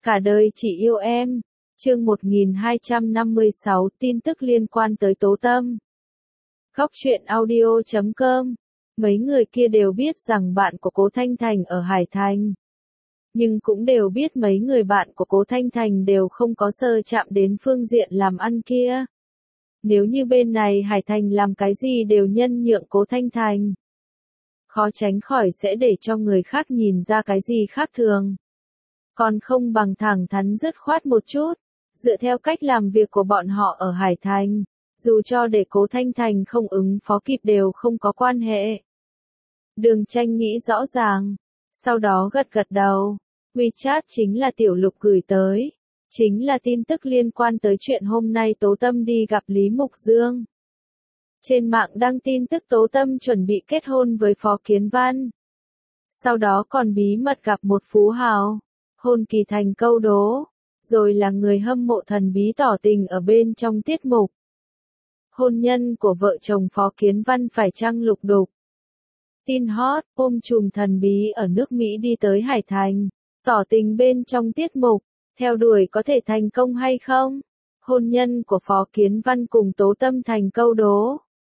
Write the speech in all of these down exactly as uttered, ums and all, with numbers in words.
Cả đời chỉ yêu em. Chương một nghìn hai trăm năm mươi sáu tin tức liên quan tới Tố Tâm. Góc truyện audio chấm com. Mấy người kia đều biết rằng bạn của Cố Thanh Thành ở Hải Thành. Nhưng cũng đều biết mấy người bạn của Cố Thanh Thành đều không có sơ chạm đến phương diện làm ăn kia. Nếu như bên này Hải Thành làm cái gì đều nhân nhượng Cố Thanh Thành, khó tránh khỏi sẽ để cho người khác nhìn ra cái gì khác thường. Còn không bằng thẳng thắn dứt khoát một chút, dựa theo cách làm việc của bọn họ ở Hải Thành, dù cho để Cố Thanh Thành không ứng phó kịp đều không có quan hệ. Đường Tranh nghĩ rõ ràng, sau đó gật gật đầu. WeChat chính là Tiểu Lục gửi tới, chính là tin tức liên quan tới chuyện hôm nay Tố Tâm đi gặp Lý Mục Dương. Trên mạng đăng tin tức Tố Tâm chuẩn bị kết hôn với Phó Kiến Văn. Sau đó còn bí mật gặp một phú hào, hôn kỳ thành câu đố, rồi là người hâm mộ thần bí tỏ tình ở bên trong tiết mục. Hôn nhân của vợ chồng Phó Kiến Văn phải chăng lục đục? Tin hot, ôm trùm thần bí ở nước Mỹ đi tới Hải Thành, tỏ tình bên trong tiết mục, theo đuổi có thể thành công hay không? Hôn nhân của Phó Kiến Văn cùng Tố Tâm thành câu đố.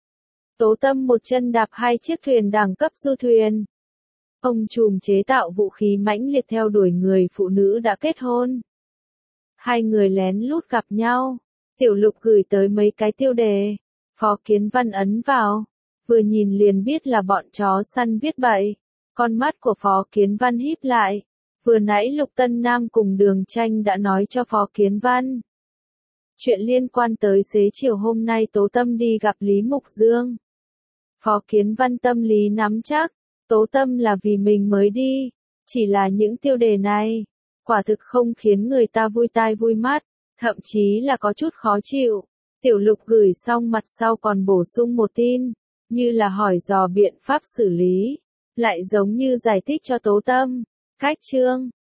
Tố Tâm một chân đạp hai chiếc thuyền đẳng cấp du thuyền. Ông trùm chế tạo vũ khí mãnh liệt theo đuổi người phụ nữ đã kết hôn. Hai người lén lút gặp nhau. Tiểu Lục gửi tới mấy cái tiêu đề. Phó Kiến Văn ấn vào. Vừa nhìn liền biết là bọn chó săn viết bậy. Con mắt của Phó Kiến Văn híp lại. Vừa nãy Lục Tân Nam cùng Đường Tranh đã nói cho Phó Kiến Văn chuyện liên quan tới xế chiều hôm nay Tố Tâm đi gặp Lý Mục Dương. Phó Kiến Văn tâm lý nắm chắc, Tố Tâm là vì mình mới đi. Chỉ là những tiêu đề này, quả thực không khiến người ta vui tai vui mắt, thậm chí là có chút khó chịu. Tiểu Lục gửi xong mặt sau còn bổ sung một tin, như là hỏi dò biện pháp xử lý, lại giống như giải thích cho Tố Tâm. Cách chương,